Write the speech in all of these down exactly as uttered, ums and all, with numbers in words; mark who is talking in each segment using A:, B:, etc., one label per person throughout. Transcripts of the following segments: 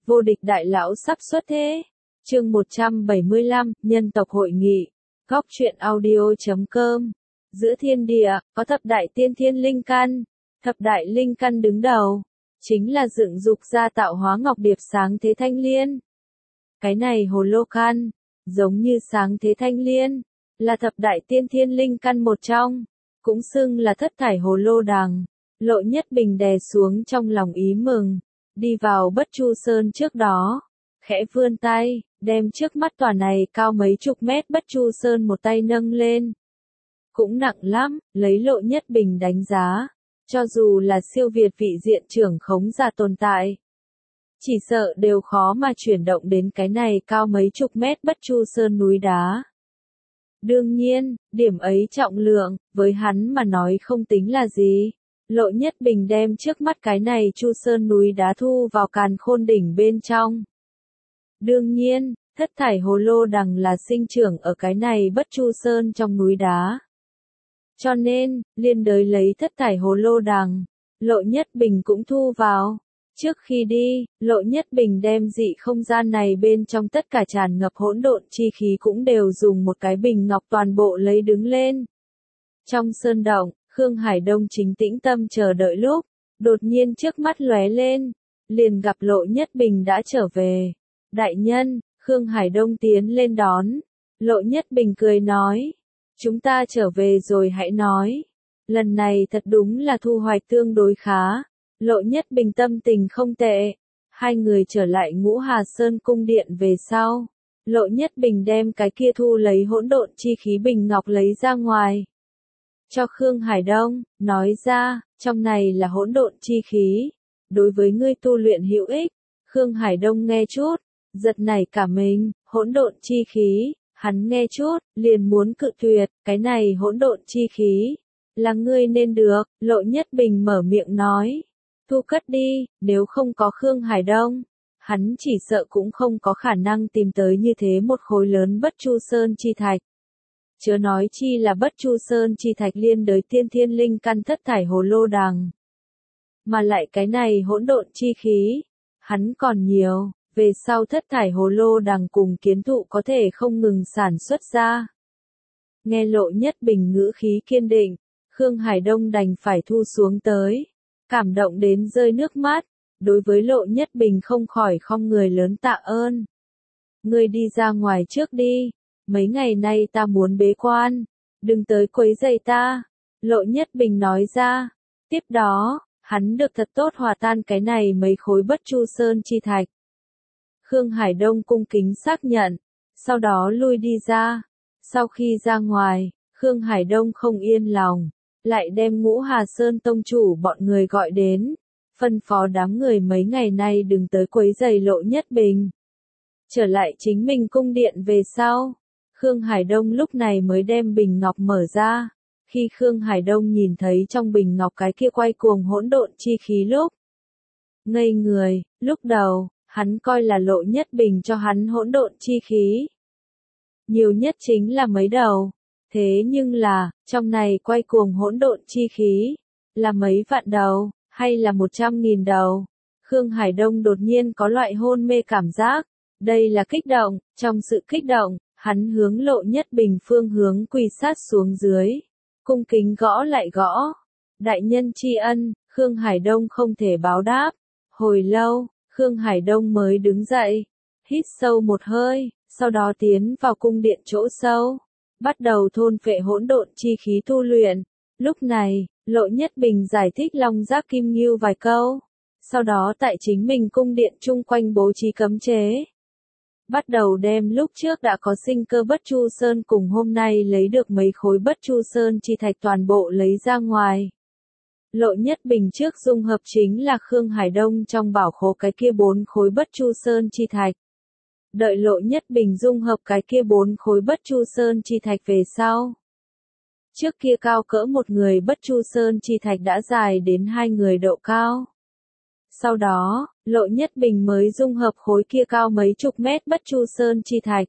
A: Vô địch đại lão sắp xuất thế. Chương một trăm bảy mươi lăm, nhân tộc hội nghị. Góc truyện audio.com. Giữa thiên địa, có thập đại tiên thiên linh căn. Thập đại linh căn đứng đầu, chính là dựng dục ra tạo hóa ngọc điệp sáng thế thanh liên. Cái này hồ lô căn, giống như sáng thế thanh liên, là thập đại tiên thiên linh căn một trong, cũng xưng là thất thải hồ lô đằng. Lộ Nhất Bình đè xuống trong lòng ý mừng, đi vào Bất Chu Sơn trước đó, khẽ vươn tay, đem trước mắt tòa này cao mấy chục mét Bất Chu Sơn một tay nâng lên. Cũng nặng lắm, lấy Lộ Nhất Bình đánh giá, cho dù là siêu việt vị diện trưởng khống giả tồn tại, chỉ sợ đều khó mà chuyển động đến cái này cao mấy chục mét Bất Chu Sơn núi đá. Đương nhiên, điểm ấy trọng lượng, với hắn mà nói không tính là gì. Lộ Nhất Bình đem trước mắt cái này Chu Sơn núi đá thu vào càn khôn đỉnh bên trong. Đương nhiên, thất thải hồ lô đằng là sinh trưởng ở cái này Bất Chu Sơn trong núi đá. Cho nên, liên đới lấy thất thải hồ lô đằng, Lộ Nhất Bình cũng thu vào. Trước khi đi, Lộ Nhất Bình đem dị không gian này bên trong tất cả tràn ngập hỗn độn chi khí cũng đều dùng một cái bình ngọc toàn bộ lấy đứng lên. Trong sơn động, Khương Hải Đông chính tĩnh tâm chờ đợi lúc, đột nhiên trước mắt lóe lên, liền gặp Lộ Nhất Bình đã trở về. Đại nhân, Khương Hải Đông tiến lên đón, Lộ Nhất Bình cười nói, chúng ta trở về rồi hãy nói. Lần này thật đúng là thu hoạch tương đối khá. Lộ Nhất Bình tâm tình không tệ. Hai người trở lại Ngũ Hà Sơn cung điện về sau. Lộ Nhất Bình đem cái kia thu lấy hỗn độn chi khí bình ngọc lấy ra ngoài. Cho Khương Hải Đông, nói ra, trong này là hỗn độn chi khí. Đối với ngươi tu luyện hữu ích. Khương Hải Đông nghe chút, giật nảy cả mình, hỗn độn chi khí. Hắn nghe chút, liền muốn cự tuyệt, cái này hỗn độn chi khí. Là ngươi nên được, Lộ Nhất Bình mở miệng nói. Thu cất đi, nếu không có Khương Hải Đông, hắn chỉ sợ cũng không có khả năng tìm tới như thế một khối lớn Bất Chu Sơn chi thạch. Chớ nói chi là Bất Chu Sơn chi thạch liên đới tiên thiên linh căn thất thải hồ lô đằng. Mà lại cái này hỗn độn chi khí, hắn còn nhiều, về sau thất thải hồ lô đằng cùng kiến thụ có thể không ngừng sản xuất ra. Nghe Lộ Nhất Bình ngữ khí kiên định, Khương Hải Đông đành phải thu xuống tới. Cảm động đến rơi nước mắt, đối với Lộ Nhất Bình không khỏi không người lớn tạ ơn. Ngươi đi ra ngoài trước đi, mấy ngày nay ta muốn bế quan, đừng tới quấy rầy ta, Lộ Nhất Bình nói ra. Tiếp đó, hắn được thật tốt hòa tan cái này mấy khối Bất Chu Sơn chi thạch. Khương Hải Đông cung kính xác nhận, sau đó lui đi ra. Sau khi ra ngoài, Khương Hải Đông không yên lòng. Lại đem Ngũ Hà Sơn tông chủ bọn người gọi đến, phân phó đám người mấy ngày nay đừng tới quấy rầy Lộ Nhất Bình. Trở lại chính mình cung điện về sau, Khương Hải Đông lúc này mới đem bình ngọc mở ra. Khi Khương Hải Đông nhìn thấy trong bình ngọc cái kia quay cuồng hỗn độn chi khí lúc ngây người, lúc đầu, hắn coi là Lộ Nhất Bình cho hắn hỗn độn chi khí. Nhiều nhất chính là mấy đầu. Thế nhưng là, trong này quay cuồng hỗn độn chi khí, là mấy vạn đầu, hay là một trăm nghìn đầu. Khương Hải Đông đột nhiên có loại hôn mê cảm giác, đây là kích động, trong sự kích động, hắn hướng Lộ Nhất Bình phương hướng quỳ sát xuống dưới, cung kính gõ lại gõ. Đại nhân tri ân, Khương Hải Đông không thể báo đáp. Hồi lâu, Khương Hải Đông mới đứng dậy, hít sâu một hơi, sau đó tiến vào cung điện chỗ sâu. Bắt đầu thôn phệ hỗn độn chi khí tu luyện. Lúc này, Lộ Nhất Bình giải thích Long Giác Kim Ngưu vài câu. Sau đó tại chính mình cung điện chung quanh bố trí cấm chế. Bắt đầu đem lúc trước đã có sinh cơ Bất Chu Sơn cùng hôm nay lấy được mấy khối Bất Chu Sơn chi thạch toàn bộ lấy ra ngoài. Lộ Nhất Bình trước dung hợp chính là Khương Hải Đông trong bảo khố cái kia bốn khối Bất Chu Sơn chi thạch. Đợi Lộ Nhất Bình dung hợp cái kia bốn khối Bất Chu Sơn chi thạch về sau. Trước kia cao cỡ một người Bất Chu Sơn chi thạch đã dài đến hai người độ cao. Sau đó, Lộ Nhất Bình mới dung hợp khối kia cao mấy chục mét Bất Chu Sơn chi thạch.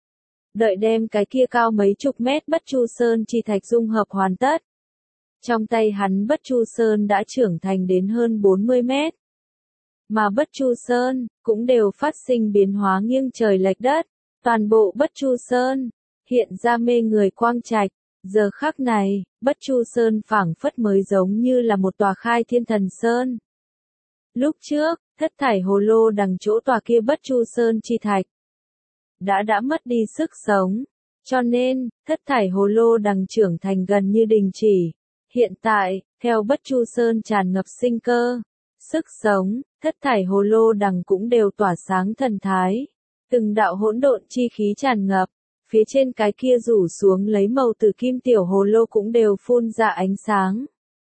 A: Đợi đem cái kia cao mấy chục mét Bất Chu Sơn chi thạch dung hợp hoàn tất. Trong tay hắn Bất Chu Sơn đã trưởng thành đến hơn bốn mươi mét. Mà Bất Chu Sơn, cũng đều phát sinh biến hóa nghiêng trời lệch đất. Toàn bộ Bất Chu Sơn, hiện ra mê người quang trạch. Giờ khắc này, Bất Chu Sơn phảng phất mới giống như là một tòa khai thiên thần sơn. Lúc trước, thất thải hồ lô đằng chỗ tòa kia Bất Chu Sơn chi thạch. Đã đã mất đi sức sống. Cho nên, thất thải hồ lô đằng trưởng thành gần như đình chỉ. Hiện tại, theo Bất Chu Sơn tràn ngập sinh cơ, sức sống, thất thải hồ lô đằng cũng đều tỏa sáng thần thái. Từng đạo hỗn độn chi khí tràn ngập, phía trên cái kia rủ xuống lấy màu tử kim tiểu hồ lô cũng đều phun ra ánh sáng.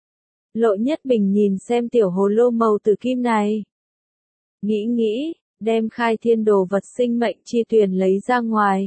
A: Lộ Nhất Bình nhìn xem tiểu hồ lô màu tử kim này. Nghĩ nghĩ, đem khai thiên đồ vật sinh mệnh chi tuyền lấy ra ngoài.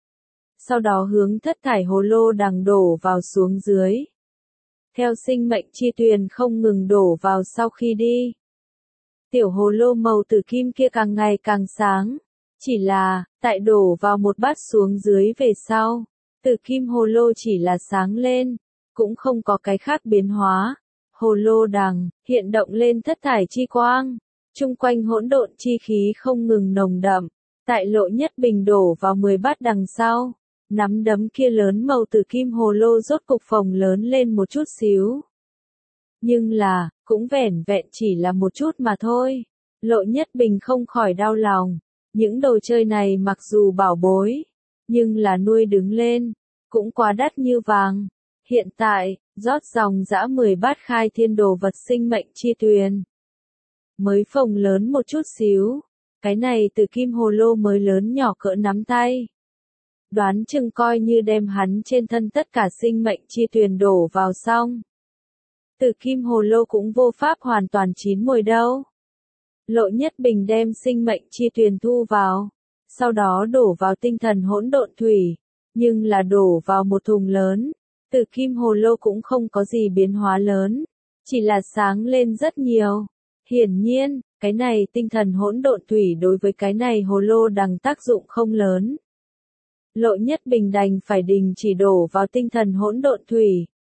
A: Sau đó hướng thất thải hồ lô đằng đổ vào xuống dưới. Theo sinh mệnh chi tuyền không ngừng đổ vào sau khi đi. Tiểu hồ lô màu tử kim kia càng ngày càng sáng. Chỉ là, tại đổ vào một bát xuống dưới về sau. Tử kim hồ lô chỉ là sáng lên. Cũng không có cái khác biến hóa. Hồ lô đằng, hiện động lên thất thải chi quang. Trung quanh hỗn độn chi khí không ngừng nồng đậm. Tại Lộ Nhất Bình đổ vào mười bát đằng sau. Nắm đấm kia lớn màu tử kim hồ lô rốt cục phồng lớn lên một chút xíu. Nhưng là, cũng vẻn vẹn chỉ là một chút mà thôi. Lộ Nhất Bình không khỏi đau lòng. Những đồ chơi này mặc dù bảo bối, nhưng là nuôi đứng lên, cũng quá đắt như vàng. Hiện tại, rót dòng dã mười bát khai thiên đồ vật sinh mệnh chi tuyền. Mới phồng lớn một chút xíu. Cái này từ kim hồ lô mới lớn nhỏ cỡ nắm tay. Đoán chừng coi như đem hắn trên thân tất cả sinh mệnh chi tuyền đổ vào xong. Từ kim hồ lô cũng vô pháp hoàn toàn chín mùi đâu. Lộ Nhất Bình đem sinh mệnh chi tuyền thu vào. Sau đó đổ vào tinh thần hỗn độn thủy. Nhưng là đổ vào một thùng lớn. Từ kim hồ lô cũng không có gì biến hóa lớn. Chỉ là sáng lên rất nhiều. Hiển nhiên, cái này tinh thần hỗn độn thủy đối với cái này hồ lô đằng tác dụng không lớn. Lộ Nhất Bình đành phải đình chỉ đổ vào tinh thần hỗn độn thủy.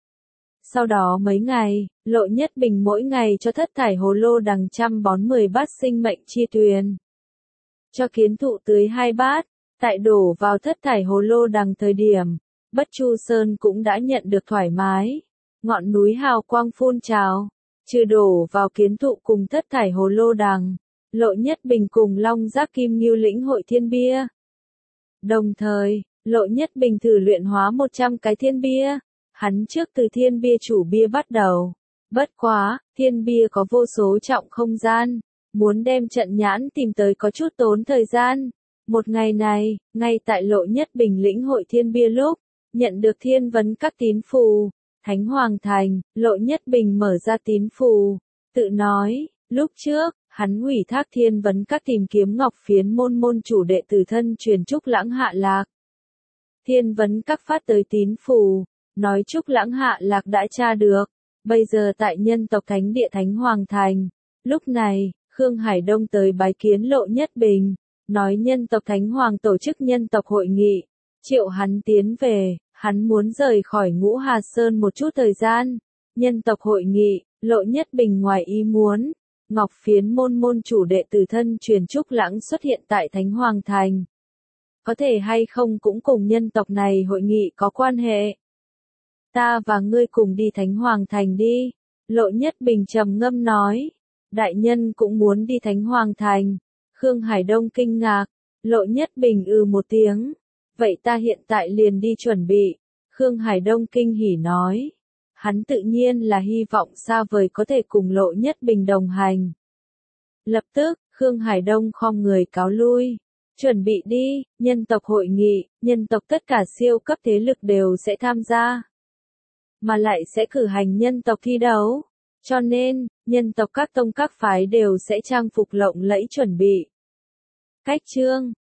A: Sau đó mấy ngày, Lộ Nhất Bình mỗi ngày cho thất thải hồ lô đằng trăm bón mười bát sinh mệnh chi tuyền. Cho kiến thụ tưới hai bát, tại đổ vào thất thải hồ lô đằng thời điểm, Bất Chu Sơn cũng đã nhận được thoải mái. Ngọn núi hào quang phun trào, trừ đổ vào kiến thụ cùng thất thải hồ lô đằng, Lộ Nhất Bình cùng Long Giác Kim Ngưu lĩnh hội thiên bia. Đồng thời, Lộ Nhất Bình thử luyện hóa một trăm cái thiên bia. Hắn trước từ thiên bia chủ bia bắt đầu. Bất quá, thiên bia có vô số trọng không gian. Muốn đem trận nhãn tìm tới có chút tốn thời gian. Một ngày này, ngay tại Lộ Nhất Bình lĩnh hội thiên bia lúc, nhận được thiên vấn các tín phù. Thánh Hoàng Thành, Lộ Nhất Bình mở ra tín phù. Tự nói, lúc trước, hắn ủy thác thiên vấn các tìm kiếm ngọc phiến môn môn chủ đệ tử thân truyền Trúc Lãng Hạ Lạc. Thiên vấn các phát tới tín phù. Nói Trúc Lãng Hạ Lạc đã tra được, bây giờ tại nhân tộc thánh địa Thánh Hoàng Thành. Lúc này, Khương Hải Đông tới bái kiến Lộ Nhất Bình, nói nhân tộc Thánh Hoàng tổ chức nhân tộc hội nghị, triệu hắn tiến về, hắn muốn rời khỏi Ngũ Hà Sơn một chút thời gian. Nhân tộc hội nghị, Lộ Nhất Bình ngoài ý muốn, Ngọc Phiến môn môn chủ đệ tử thân truyền Trúc Lãng xuất hiện tại Thánh Hoàng Thành. Có thể hay không cũng cùng nhân tộc này hội nghị có quan hệ. Ta và ngươi cùng đi Thánh Hoàng Thành đi. Lộ Nhất Bình trầm ngâm nói. Đại nhân cũng muốn đi Thánh Hoàng Thành. Khương Hải Đông kinh ngạc. Lộ Nhất Bình ư một tiếng. Vậy ta hiện tại liền đi chuẩn bị. Khương Hải Đông kinh hỉ nói. Hắn tự nhiên là hy vọng xa vời có thể cùng Lộ Nhất Bình đồng hành. Lập tức, Khương Hải Đông khom người cáo lui. Chuẩn bị đi, nhân tộc hội nghị, nhân tộc tất cả siêu cấp thế lực đều sẽ tham gia. Mà lại sẽ cử hành nhân tộc thi đấu. Cho nên, nhân tộc các tông các phái đều sẽ trang phục lộng lẫy chuẩn bị. Cách chương